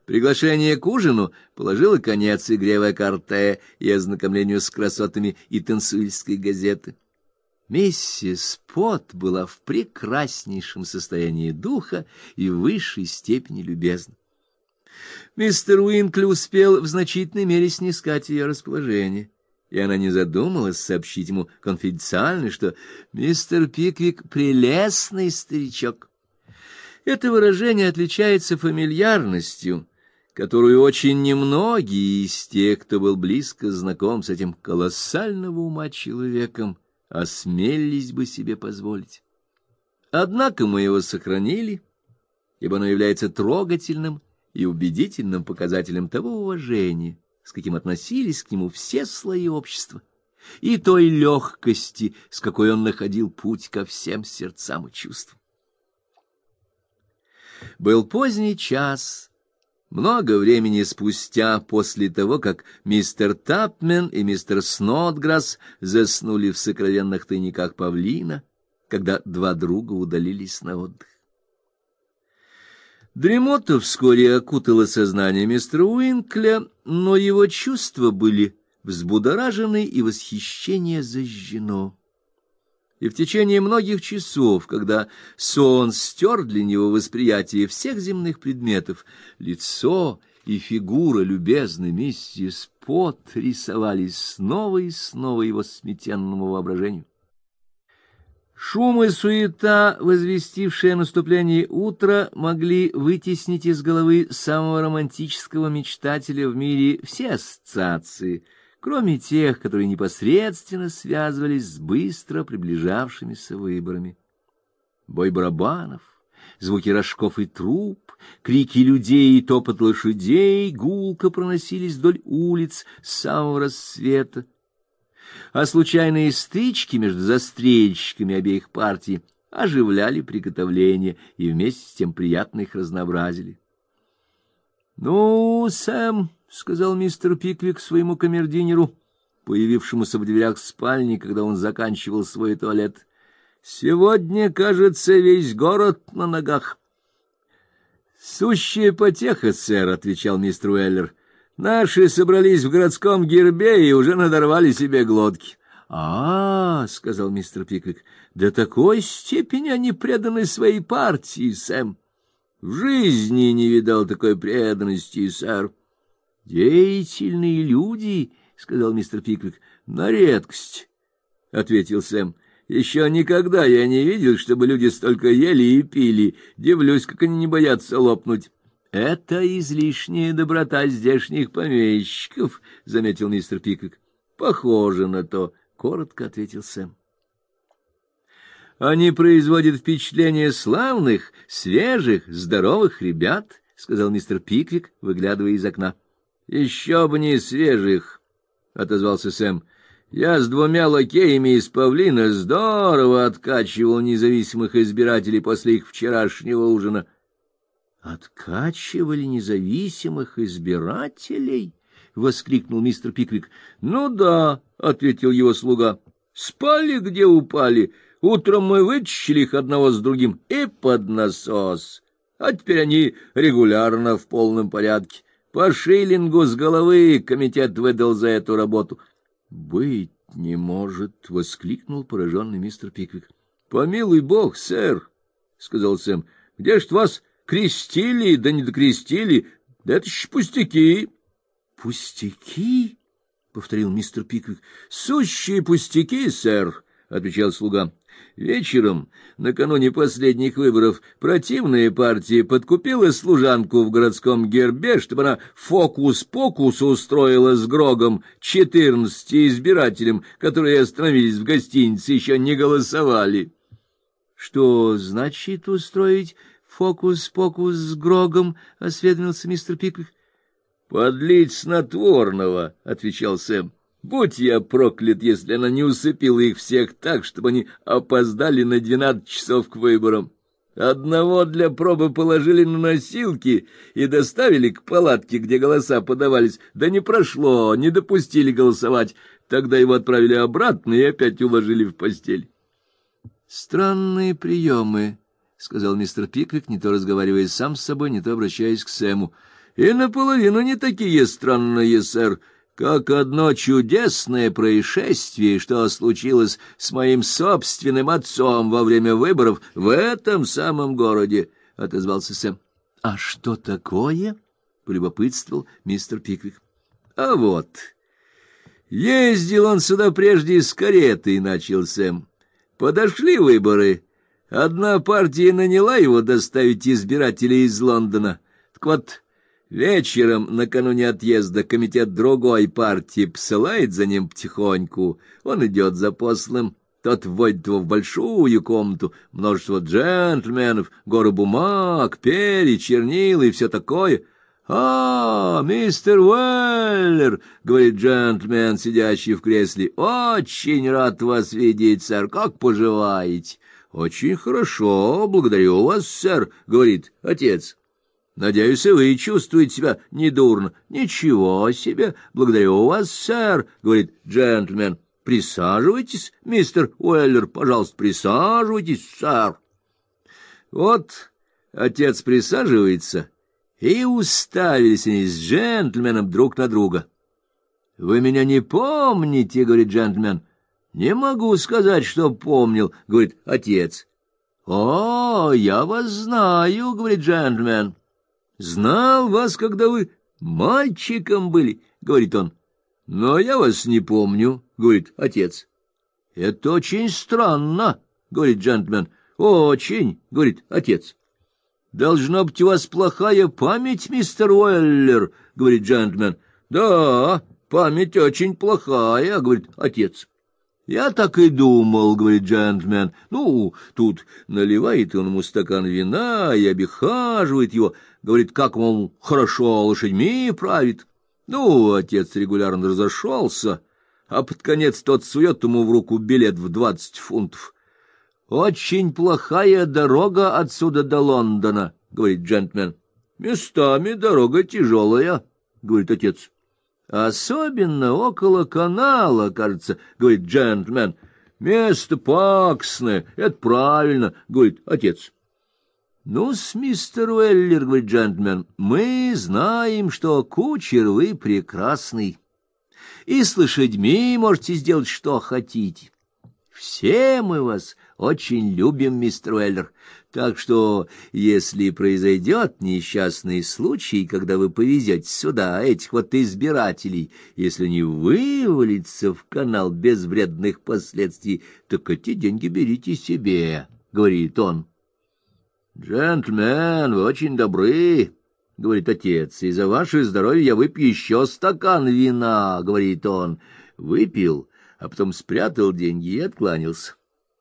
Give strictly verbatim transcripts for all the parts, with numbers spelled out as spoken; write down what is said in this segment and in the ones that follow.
Приглашение к ужину положило конец игре в экарте и ознакомлению с красотами и танцуильской газеты. Миссис Пот была в прекраснейшем состоянии духа и в высшей степени любезна. Мистер Уинкли успел в значительной мере снискать ее расположение, и она не задумалась сообщить ему конфиденциально, что мистер Пиквик — прелестный старичок. Это выражение отличается фамильярностью, которую очень немногие из тех, кто был близко знаком с этим колоссального ума человеком, осмелились бы себе позволить. Однако мы его сохранили, ибо оно является трогательным и убедительным показателем того уважения, с каким относились к нему все слои общества, и той легкости, с какой он находил путь ко всем сердцам и чувствам. Был поздний час, много времени спустя после того, как мистер Тапмен и мистер Снодграсс заснули в сокровенных тайниках павлина, когда два друга удалились на отдых. Дремота вскоре окутала сознание мистера Уинкля, но его чувства были взбудоражены и восхищение зажжено. И в течение многих часов, когда сон стер для него восприятие всех земных предметов, лицо и фигура любезной миссис Пот рисовались снова и снова его сметенному воображению. Шум и суета, возвестившие о наступлении утра, могли вытеснить из головы самого романтического мечтателя в мире все ассоциации, кроме тех, которые непосредственно связывались с быстро приближавшимися выборами. Бой барабанов, звуки рожков и труб, крики людей и топот лошадей гулко проносились вдоль улиц с самого рассвета, а случайные стычки между застрельщиками обеих партий оживляли приготовления и вместе с тем приятно их разнообразили. — Ну, Сэм, — сказал мистер Пиквик своему камердинеру, появившемуся в дверях спальни, когда он заканчивал свой туалет, — сегодня, кажется, весь город на ногах. — Сущая потеха, сэр, — отвечал мистер Уэллер. — Наши собрались в городском гербе и уже надорвали себе глотки. — А, — сказал мистер Пиквик, — до такой степени они преданы своей партии, Сэм. — В жизни не видал такой преданности, сэр. — Деятельные люди, — сказал мистер Пиквик. — На редкость, — ответил Сэм. — Еще никогда я не видел, чтобы люди столько ели и пили. Дивлюсь, как они не боятся лопнуть. — Это излишняя доброта здешних помещиков, — заметил мистер Пиквик. — Похоже на то, — коротко ответил Сэм. — Они производят впечатление славных, свежих, здоровых ребят, — сказал мистер Пиквик, выглядывая из окна. — Еще бы не свежих, — отозвался Сэм. — Я с двумя лакеями из павлина здорово откачивал независимых избирателей после их вчерашнего ужина. — Откачивали независимых избирателей? — воскликнул мистер Пиквик. — Ну да, — ответил его слуга. — Спали, где упали. Утром мы вытащили их одного с другим и под насос. А теперь они регулярно в полном порядке. По шиллингу с головы комитет выдал за эту работу. — Быть не может, — воскликнул пораженный мистер Пиквик. — Помилуй бог, сэр, — сказал Сэм. — Где ж вас крестили, да не докрестили? Да это ж пустяки. — Пустяки? — повторил мистер Пиквик. — Сущие пустяки, сэр, — отвечал слуга. Вечером, накануне последних выборов, противная партия подкупила служанку в городском гербе, чтобы она фокус-покус устроила с Грогом четырнадцати избирателям, которые остановились в гостинице, еще не голосовали. — Что значит устроить фокус-покус с Грогом? — осведомился мистер Пиквик. — Подлить снотворного, — отвечал Сэм. Будь я проклят, если она не усыпила их всех так, чтобы они опоздали на двенадцать часов к выборам. Одного для пробы положили на носилки и доставили к палатке, где голоса подавались. Да не прошло, не допустили голосовать. Тогда его отправили обратно и опять уложили в постель. — Странные приемы, — сказал мистер Пиквик, не то разговаривая сам с собой, не то обращаясь к Сэму. — и наполовину не такие странные, сэр, как одно чудесное происшествие, что случилось с моим собственным отцом во время выборов в этом самом городе, — отозвался Сэм. — А что такое? — полюбопытствовал мистер Пиквик. — А вот... Ездил он сюда прежде с каретой, — начал Сэм. Подошли выборы. Одна партия наняла его доставить избирателей из Лондона. Так вот, вечером, накануне отъезда, комитет другой партии посылает за ним потихоньку. Он идет за послом. Тот вводит его в большую комнату, множество джентльменов, горы бумаг, перья, чернил и все такое. — А, мистер Уэллер, — говорит джентльмен, сидящий в кресле, — очень рад вас видеть, сэр, как поживаете? — Очень хорошо, благодарю вас, сэр, — говорит отец. — Надеюсь, и вы чувствуете себя недурно. — Ничего себе, благодарю вас, сэр, — говорит джентльмен. — Присаживайтесь, мистер Уэллер, пожалуйста, присаживайтесь, сэр. Вот отец присаживается, и уставились они с джентльменом друг на друга. — Вы меня не помните, — говорит джентльмен. — Не могу сказать, что помнил, — говорит отец. — О, я вас знаю, — говорит джентльмен. — Знал вас, когда вы мальчиком были, — говорит он. — Но я вас не помню, — говорит отец. — Это очень странно, — говорит джентльмен. — Очень, — говорит отец. — Должна быть у вас плохая память, мистер Уэллер, — говорит джентльмен. — Да, память очень плохая, — говорит отец. — Я так и думал, — говорит джентльмен. Ну, тут наливает он ему стакан вина и обихаживает его, говорит, как, мол, хорошо лошадьми правит. Ну, отец регулярно разошелся, а под конец тот сует ему в руку билет в двадцать фунтов. — Очень плохая дорога отсюда до Лондона, — говорит джентльмен. — Местами дорога тяжелая, — говорит отец. — Особенно около канала, кажется, — говорит джентльмен. — Место пакостное, это правильно, — говорит отец. — Ну-с, мистер Уэллер, — говорит джентльмен, — мы знаем, что кучер вы прекрасный, и с лошадьми можете сделать, что хотите. Все мы вас очень любим, мистер Уэллер, так что, если произойдет несчастный случай, когда вы повезете сюда этих вот избирателей, если не вывалится в канал без вредных последствий, так эти деньги берите себе, — говорит он. — Джентльмен, вы очень добры, — говорит отец, — и за ваше здоровье я выпью еще стакан вина, — говорит он. Выпил, а потом спрятал деньги и откланялся.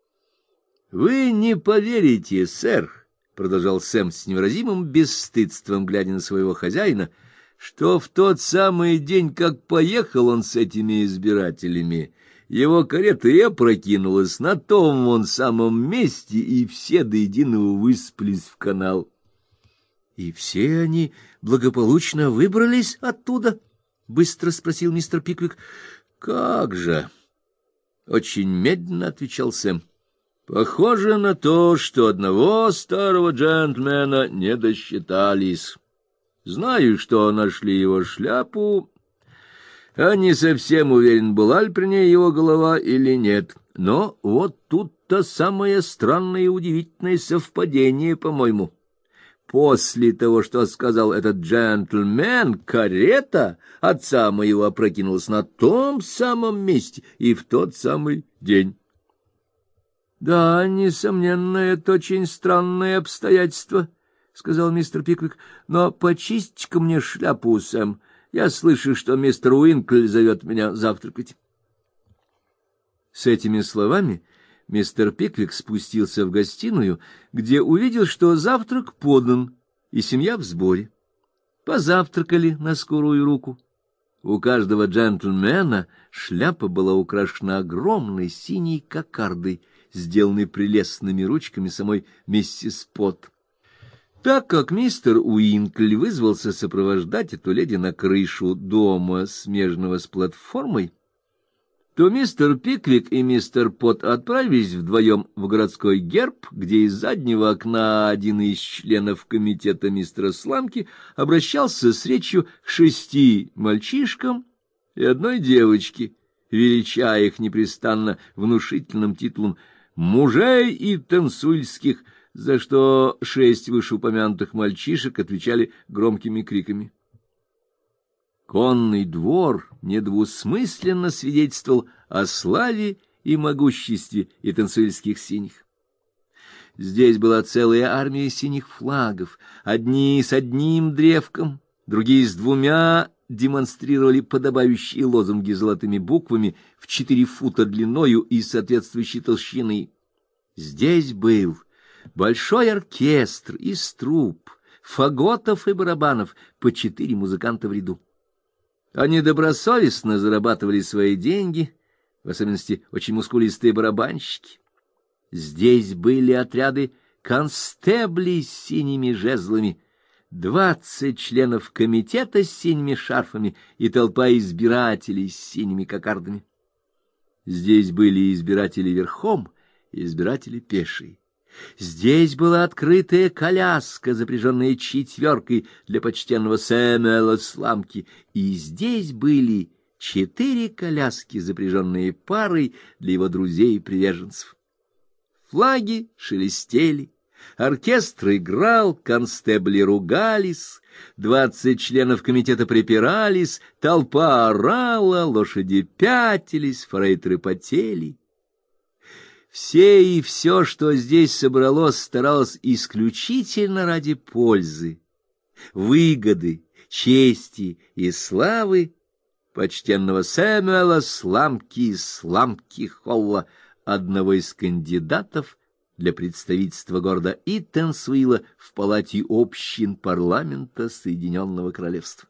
— Вы не поверите, сэр, — продолжал Сэм с невыразимым бесстыдством, глядя на своего хозяина, — что в тот самый день, как поехал он с этими избирателями, его карета и опрокинулась на том вон самом месте, и все до единого высыпались в канал. — И все они благополучно выбрались оттуда? — быстро спросил мистер Пиквик. — Как же! — очень медленно отвечал Сэм. — Похоже на то, что одного старого джентльмена не досчитались. Знаю, что нашли его шляпу, а не совсем уверен, была ли при ней его голова или нет. Но вот тут-то самое странное и удивительное совпадение, по-моему. После того, что сказал этот джентльмен, карета отца моего опрокинулась на том самом месте и в тот самый день. — Да, несомненно, это очень странное обстоятельство, — сказал мистер Пиквик. — Но почисти-ка мне шляпу, Сэм. Я слышу, что мистер Уинкль зовет меня завтракать. С этими словами мистер Пиквик спустился в гостиную, где увидел, что завтрак подан, и семья в сборе. Позавтракали на скорую руку. У каждого джентльмена шляпа была украшена огромной синей кокардой, сделанной прелестными ручками самой миссис Пот. Так как мистер Уинкль вызвался сопровождать эту леди на крышу дома, смежного с платформой, то мистер Пиквик и мистер Пот отправились вдвоем в городской герб, где из заднего окна один из членов комитета мистера Сламки обращался с речью к шести мальчишкам и одной девочке, величая их непрестанно внушительным титулом «мужей и танцуильских», за что шесть вышеупомянутых мальчишек отвечали громкими криками. Конный двор недвусмысленно свидетельствовал о славе и могуществе и танцуильских синих. Здесь была целая армия синих флагов, одни с одним древком, другие с двумя, демонстрировали подобающие лозунги золотыми буквами в четыре фута длиною и соответствующей толщины. Здесь был большой оркестр из труб, фаготов и барабанов, по четыре музыканта в ряду. Они добросовестно зарабатывали свои деньги, в особенности очень мускулистые барабанщики. Здесь были отряды констеблей с синими жезлами, двадцать членов комитета с синими шарфами и толпа избирателей с синими кокардами. Здесь были избиратели верхом и избиратели пешие. Здесь была открытая коляска, запряженная четверкой для почтенного Сэмюэла Сламки, и здесь были четыре коляски, запряженные парой для его друзей и приверженцев. Флаги шелестели, оркестр играл, констебли ругались, двадцать членов комитета припирались, толпа орала, лошади пятились, форейтеры потели. Все и все, что здесь собралось, старалось исключительно ради пользы, выгоды, чести и славы почтенного Сэмюэла Сламки Сламки Холла, одного из кандидатов для представительства города Итансуила в палате общин парламента Соединенного Королевства.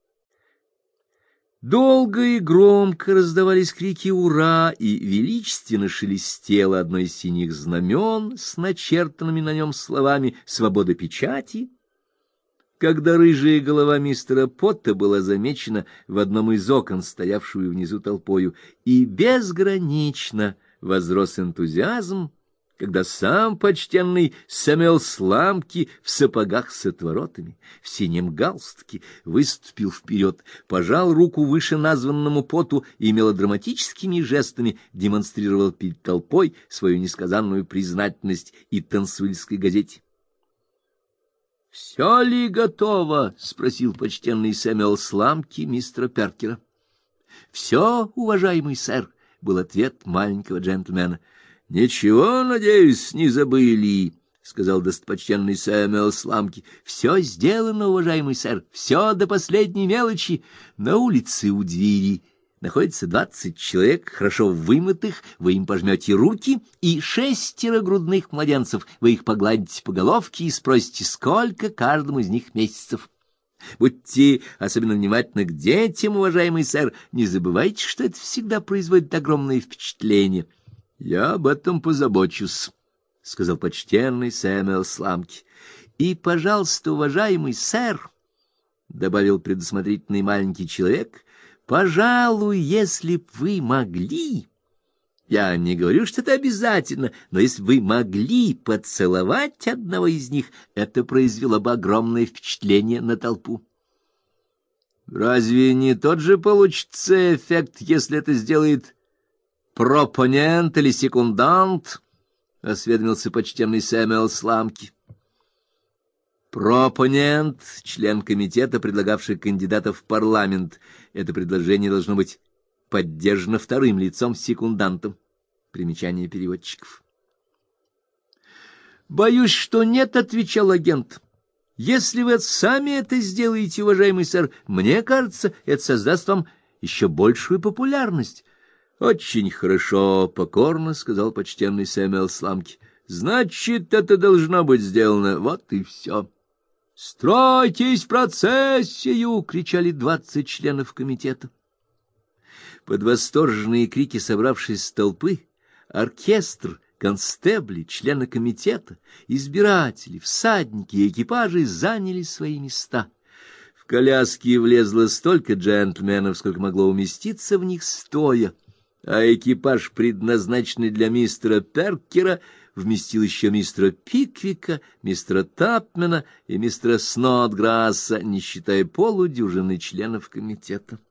Долго и громко раздавались крики «Ура!» и величественно шелестело одно из синих знамен с начертанными на нем словами «Свобода печати». Когда рыжая голова мистера Потта была замечена в одном из окон, стоявшую внизу толпою, и безгранично возрос энтузиазм, когда сам почтенный Сэмюэл Сламки в сапогах с отворотами, в синем галстуке, выступил вперед, пожал руку вышеназванному Поту и мелодраматическими жестами демонстрировал перед толпой свою несказанную признательность и танцуильской газете. — Все ли готово? — спросил почтенный Сэмюэл Сламки мистера Перкера. — Все, уважаемый сэр, — был ответ маленького джентльмена. — Ничего, надеюсь, не забыли, — сказал достопочтенный Сэмюэл Сламки. — Все сделано, уважаемый сэр, все до последней мелочи. На улице у двери находится двадцать человек, хорошо вымытых, вы им пожмете руки, и шестеро грудных младенцев, вы их погладите по головке и спросите, сколько каждому из них месяцев. Будьте особенно внимательны к детям, уважаемый сэр, не забывайте, что это всегда производит огромное впечатление. — Я об этом позабочусь, — сказал почтенный Сэмюэл Сламки. — И, пожалуйста, уважаемый сэр, — добавил предусмотрительный маленький человек, — пожалуй, если б вы могли, я не говорю, что это обязательно, но если бы вы могли поцеловать одного из них, это произвело бы огромное впечатление на толпу. — Разве не тот же получится эффект, если это сделает пропонент или секундант? — осведомился почтенный Сэмюэл Сламки. Пропонент — член комитета, предлагавший кандидатов в парламент. Это предложение должно быть поддержано вторым лицом секундантом. Примечание переводчиков. — Боюсь, что нет, — отвечал агент. — Если вы сами это сделаете, уважаемый сэр, мне кажется, это создаст вам еще большую популярность. — Очень хорошо, — покорно сказал почтенный Сэмюэл Сламки. — Значит, это должно быть сделано. Вот и все. — Стройтесь в процессию! — кричали двадцать членов комитета. Под восторженные крики собравшейся толпы оркестр, констебли, члены комитета, избиратели, всадники и экипажи заняли свои места. В коляске влезло столько джентльменов, сколько могло уместиться в них стоя. а экипаж, предназначенный для мистера Перкера, вместил еще мистера Пиквика, мистера Тапмена и мистера Снодграсса, не считая полудюжины членов комитета.